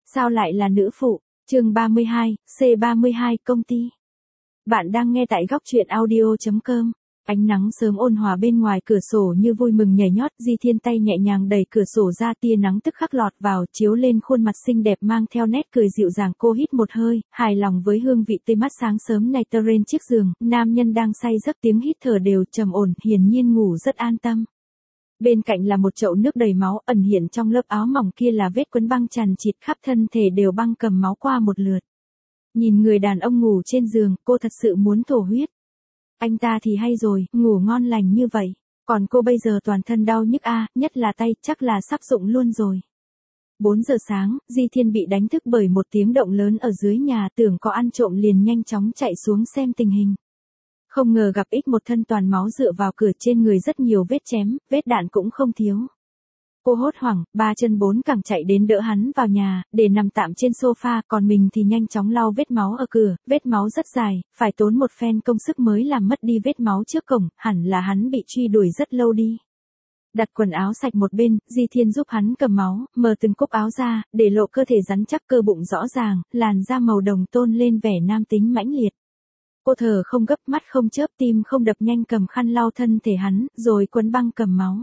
Sao lại là nữ phụ? Chương 32, C32 công ty. Bạn đang nghe tại góc truyện audio.com. Ánh nắng sớm ôn hòa bên ngoài cửa sổ như vui mừng nhảy nhót, Di Thiên tay nhẹ nhàng đẩy cửa sổ ra, tia nắng tức khắc lọt vào, chiếu lên khuôn mặt xinh đẹp mang theo nét cười dịu dàng. Cô hít một hơi, hài lòng với hương vị tươi mát sáng sớm này. Trên chiếc giường, nam nhân đang say giấc, tiếng hít thở đều trầm ổn, hiển nhiên ngủ rất an tâm. Bên cạnh là một chậu nước đầy máu, ẩn hiện trong lớp áo mỏng kia là vết quấn băng chằng chịt, khắp thân thể đều băng cầm máu qua một lượt. Nhìn người đàn ông ngủ trên giường, cô thật sự muốn thổ huyết. Anh ta thì hay rồi, ngủ ngon lành như vậy, còn cô bây giờ toàn thân đau nhức nhất là tay, chắc là sắp rụng luôn rồi. 4 giờ sáng, Di Thiên bị đánh thức bởi một tiếng động lớn ở dưới nhà, tưởng có ăn trộm liền nhanh chóng chạy xuống xem tình hình. Không ngờ gặp một thân toàn máu dựa vào cửa, trên người rất nhiều vết chém, vết đạn cũng không thiếu. Cô hốt hoảng, 3 chân 4 cẳng chạy đến đỡ hắn vào nhà, để nằm tạm trên sofa, còn mình thì nhanh chóng lau vết máu ở cửa, vết máu rất dài, phải tốn một phen công sức mới làm mất đi vết máu trước cổng, hẳn là hắn bị truy đuổi rất lâu đi. Đặt quần áo sạch một bên, Di Thiên giúp hắn cầm máu, mở từng cúc áo ra, để lộ cơ thể rắn chắc, cơ bụng rõ ràng, làn da màu đồng tôn lên vẻ nam tính mãnh liệt. Cô thở không gấp, mắt không chớp, tim không đập nhanh cầm khăn lau thân thể hắn, rồi quấn băng cầm máu.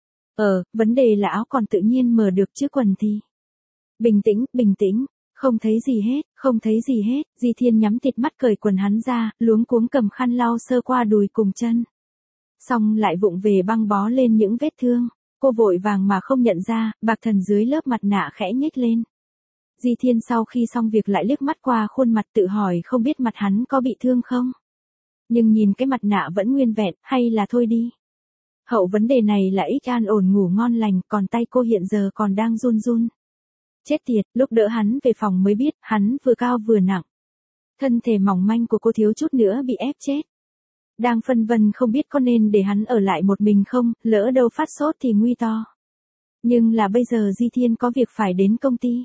Vấn đề là áo còn tự nhiên mở được chứ quần thì. Bình tĩnh, không thấy gì hết, Di Thiên nhắm tịt mắt cởi quần hắn ra, luống cuống cầm khăn lau sơ qua đùi cùng chân. Xong lại vụng về băng bó lên những vết thương, cô vội vàng mà không nhận ra, bạc thần dưới lớp mặt nạ khẽ nhếch lên. Di Thiên sau khi xong việc lại liếc mắt qua khuôn mặt, tự hỏi không biết mặt hắn có bị thương không. Nhưng nhìn cái mặt nạ vẫn nguyên vẹn, hay là thôi đi. Hậu vấn đề này là an ổn ngủ ngon lành, còn tay cô hiện giờ còn đang run run. Chết tiệt, lúc đỡ hắn về phòng mới biết, hắn vừa cao vừa nặng. Thân thể mỏng manh của cô thiếu chút nữa bị ép chết. Đang phân vân không biết có nên để hắn ở lại một mình không, lỡ đâu phát sốt thì nguy to. Nhưng là bây giờ Di Thiên có việc phải đến công ty.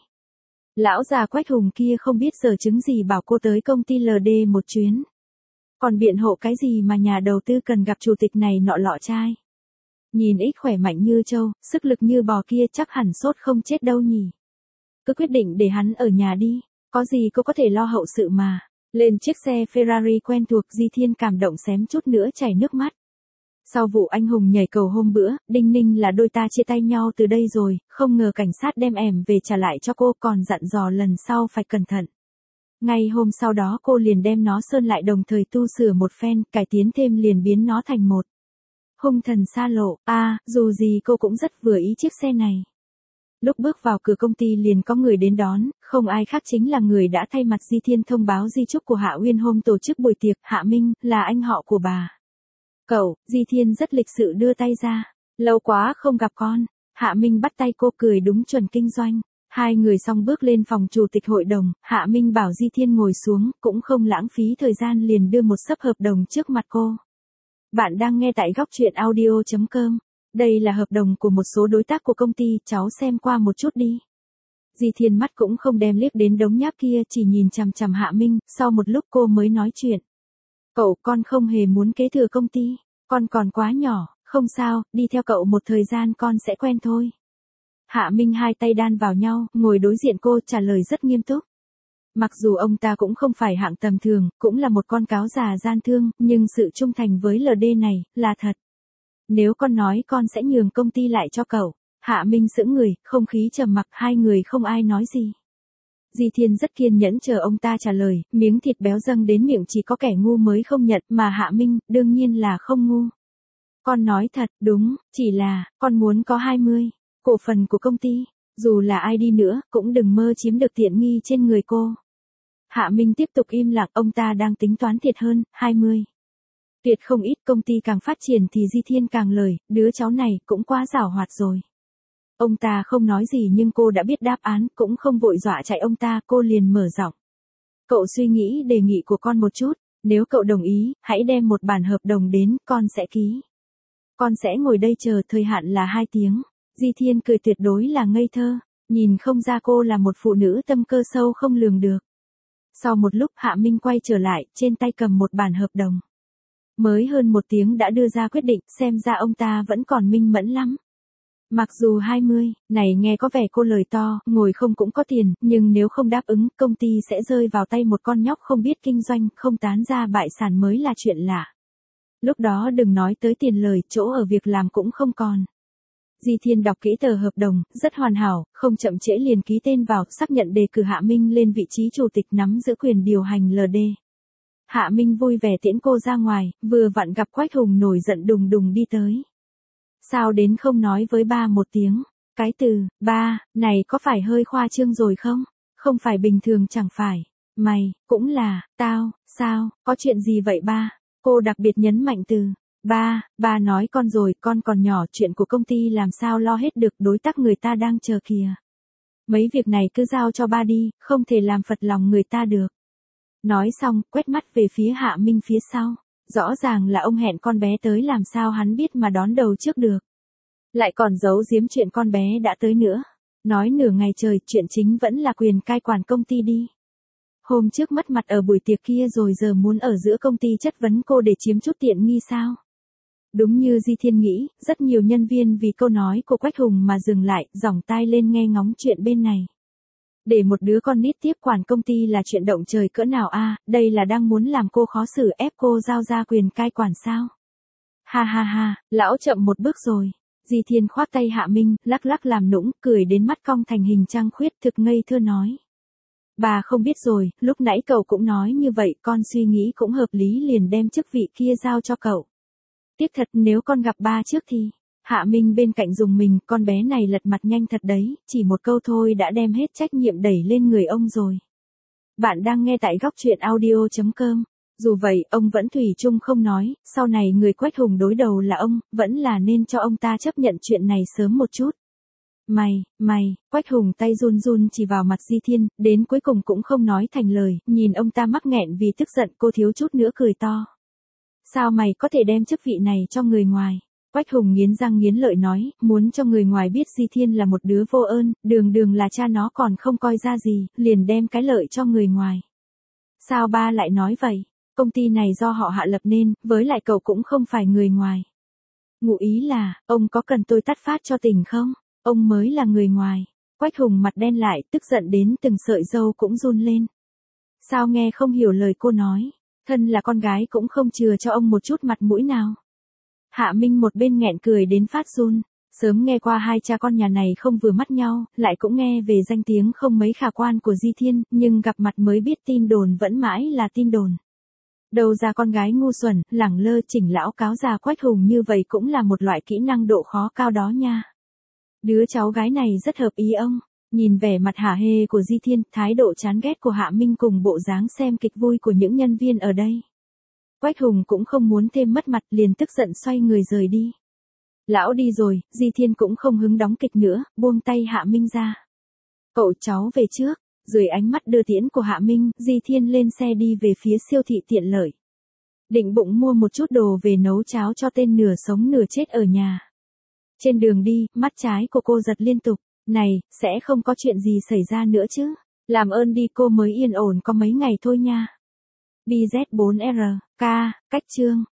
Lão già Quách Hùng kia không biết giờ chứng gì bảo cô tới công ty LD một chuyến. Còn biện hộ cái gì mà nhà đầu tư cần gặp chủ tịch này nọ lọ chai. Nhìn khỏe mạnh như trâu, sức lực như bò kia chắc hẳn sốt không chết đâu nhỉ. Cứ quyết định để hắn ở nhà đi, có gì cô có thể lo hậu sự mà. Lên chiếc xe Ferrari quen thuộc, Di Thiên cảm động xém chút nữa chảy nước mắt. Sau vụ anh hùng nhảy cầu hôm bữa, đinh ninh là đôi ta chia tay nhau từ đây rồi, không ngờ cảnh sát đem em về trả lại cho cô, còn dặn dò lần sau phải cẩn thận. Ngay hôm sau đó cô liền đem nó sơn lại, đồng thời tu sửa một phen, cải tiến thêm, liền biến nó thành một hung thần xa lộ. Dù gì cô cũng rất vừa ý chiếc xe này. Lúc bước vào cửa công ty liền có người đến đón, không ai khác chính là người đã thay mặt Di Thiên thông báo di chúc của Hạ Uyên hôm tổ chức buổi tiệc. Hạ Minh, là anh họ của bà. Cậu, Di Thiên rất lịch sự đưa tay ra. Lâu quá không gặp con. Hạ Minh bắt tay cô, cười đúng chuẩn kinh doanh. Hai người xong bước lên phòng chủ tịch hội đồng, Hạ Minh bảo Di Thiên ngồi xuống, cũng không lãng phí thời gian liền đưa một xấp hợp đồng trước mặt cô. Bạn đang nghe tại góc truyện audio.com. Đây là hợp đồng của một số đối tác của công ty, cháu xem qua một chút đi. Di Thiên mắt cũng không đem liếc đến đống nháp kia, chỉ nhìn chằm chằm Hạ Minh, sau một lúc cô mới nói chuyện. Cậu, con không hề muốn kế thừa công ty, con còn quá nhỏ, không sao, đi theo cậu một thời gian con sẽ quen thôi. Hạ Minh hai tay đan vào nhau, ngồi đối diện cô, trả lời rất nghiêm túc. Mặc dù ông ta cũng không phải hạng tầm thường, cũng là một con cáo già gian thương, nhưng sự trung thành với LD này, là thật. Nếu con nói con sẽ nhường công ty lại cho cậu. Hạ Minh sững người, không khí trầm mặc, hai người không ai nói gì. Di Thiên rất kiên nhẫn chờ ông ta trả lời, miếng thịt béo dâng đến miệng chỉ có kẻ ngu mới không nhận, mà Hạ Minh, đương nhiên là không ngu. Con nói thật, đúng, chỉ là, con muốn có 20 cổ phần của công ty, dù là ai đi nữa, cũng đừng mơ chiếm được tiện nghi trên người cô. Hạ Minh tiếp tục im lặng, ông ta đang tính toán thiệt hơn, 20. Tuyệt không ít, công ty càng phát triển thì Di Thiên càng lời, đứa cháu này cũng quá giảo hoạt rồi. Ông ta không nói gì nhưng cô đã biết đáp án, cũng không vội dọa chạy ông ta, cô liền mở giọng. Cậu suy nghĩ đề nghị của con một chút, nếu cậu đồng ý, hãy đem một bản hợp đồng đến, con sẽ ký. Con sẽ ngồi đây chờ, thời hạn là 2 tiếng. Di Thiên cười tuyệt đối là ngây thơ, nhìn không ra cô là một phụ nữ tâm cơ sâu không lường được. Sau một lúc Hạ Minh quay trở lại, trên tay cầm một bản hợp đồng. Mới hơn 1 tiếng đã đưa ra quyết định, xem ra ông ta vẫn còn minh mẫn lắm. Mặc dù 20, này nghe có vẻ cô lời to, ngồi không cũng có tiền, nhưng nếu không đáp ứng, công ty sẽ rơi vào tay một con nhóc không biết kinh doanh, không tán ra bại sản mới là chuyện lạ. Lúc đó đừng nói tới tiền lời, chỗ ở việc làm cũng không còn. Di Thiên đọc kỹ tờ hợp đồng, rất hoàn hảo, không chậm trễ liền ký tên vào, xác nhận đề cử Hạ Minh lên vị trí chủ tịch nắm giữ quyền điều hành LD. Hạ Minh vui vẻ tiễn cô ra ngoài, vừa vặn gặp Quách Hùng nổi giận đùng đùng đi tới. Sao đến không nói với ba một tiếng? Cái từ, ba, này có phải hơi khoa trương rồi không? Không phải bình thường chẳng phải. Mày, cũng là, tao, sao, có chuyện gì vậy ba? Cô đặc biệt nhấn mạnh từ, ba nói con rồi, con còn nhỏ, chuyện của công ty làm sao lo hết được, đối tác người ta đang chờ kìa. Mấy việc này cứ giao cho ba đi, không thể làm phật lòng người ta được. Nói xong, quét mắt về phía Hạ Minh phía sau. Rõ ràng là ông hẹn con bé tới, làm sao hắn biết mà đón đầu trước được. Lại còn giấu giếm chuyện con bé đã tới nữa. Nói nửa ngày trời, chuyện chính vẫn là quyền cai quản công ty đi. Hôm trước mất mặt ở buổi tiệc kia rồi giờ muốn ở giữa công ty chất vấn cô để chiếm chút tiện nghi sao? Đúng như Di Thiên nghĩ, rất nhiều nhân viên vì câu nói của Quách Hùng mà dừng lại, giỏng tai lên nghe ngóng chuyện bên này. Để một đứa con nít tiếp quản công ty là chuyện động trời cỡ nào a, đây là đang muốn làm cô khó xử, ép cô giao ra quyền cai quản sao? Ha ha ha, lão chậm một bước rồi. Di Thiên khoác tay Hạ Minh, lắc lắc làm nũng, cười đến mắt cong thành hình trăng khuyết, thực ngây thơ nói. Bà không biết rồi, lúc nãy cậu cũng nói như vậy, con suy nghĩ cũng hợp lý liền đem chức vị kia giao cho cậu. Tiếc thật, nếu con gặp ba trước thì... Hạ Minh bên cạnh dùng mình, con bé này lật mặt nhanh thật đấy, chỉ một câu thôi đã đem hết trách nhiệm đẩy lên người ông rồi. Bạn đang nghe tại góc truyện audio.com. Dù vậy, ông vẫn thủy chung không nói, sau này người Quách Hùng đối đầu là ông, vẫn là nên cho ông ta chấp nhận chuyện này sớm một chút. Mày, Quách Hùng tay run run chỉ vào mặt Di Thiên, đến cuối cùng cũng không nói thành lời, nhìn ông ta mắc nghẹn vì tức giận, cô thiếu chút nữa cười to. Sao mày có thể đem chức vị này cho người ngoài? Quách Hùng nghiến răng nghiến lợi nói, muốn cho người ngoài biết Di Thiên là một đứa vô ơn, đường là cha nó còn không coi ra gì, liền đem cái lợi cho người ngoài. Sao ba lại nói vậy? Công ty này do họ Hạ lập nên, với lại cậu cũng không phải người ngoài. Ngụ ý là, ông có cần tôi tát phát cho tỉnh không? Ông mới là người ngoài. Quách Hùng mặt đen lại, tức giận đến từng sợi râu cũng run lên. Sao nghe không hiểu lời cô nói? Thân là con gái cũng không chừa cho ông một chút mặt mũi nào. Hạ Minh một bên nghẹn cười đến phát run. Sớm nghe qua hai cha con nhà này không vừa mắt nhau, lại cũng nghe về danh tiếng không mấy khả quan của Di Thiên, nhưng gặp mặt mới biết tin đồn vẫn mãi là tin đồn. Đầu ra con gái ngu xuẩn, lẳng lơ chỉnh lão cáo già Quách Hùng như vậy cũng là một loại kỹ năng độ khó cao đó nha. Đứa cháu gái này rất hợp ý ông. Nhìn vẻ mặt hả hê của Di Thiên, thái độ chán ghét của Hạ Minh cùng bộ dáng xem kịch vui của những nhân viên ở đây. Quách Hùng cũng không muốn thêm mất mặt, liền tức giận xoay người rời đi. Lão đi rồi, Di Thiên cũng không hứng đóng kịch nữa, buông tay Hạ Minh ra. Cậu cháu về trước. Dưới ánh mắt đưa tiễn của Hạ Minh, Di Thiên lên xe đi về phía siêu thị tiện lợi. Định bụng mua một chút đồ về nấu cháo cho tên nửa sống nửa chết ở nhà. Trên đường đi, mắt trái của cô giật liên tục. Này, sẽ không có chuyện gì xảy ra nữa chứ? Làm ơn đi, cô mới yên ổn có mấy ngày thôi nha. BZ4R, K, cách chương.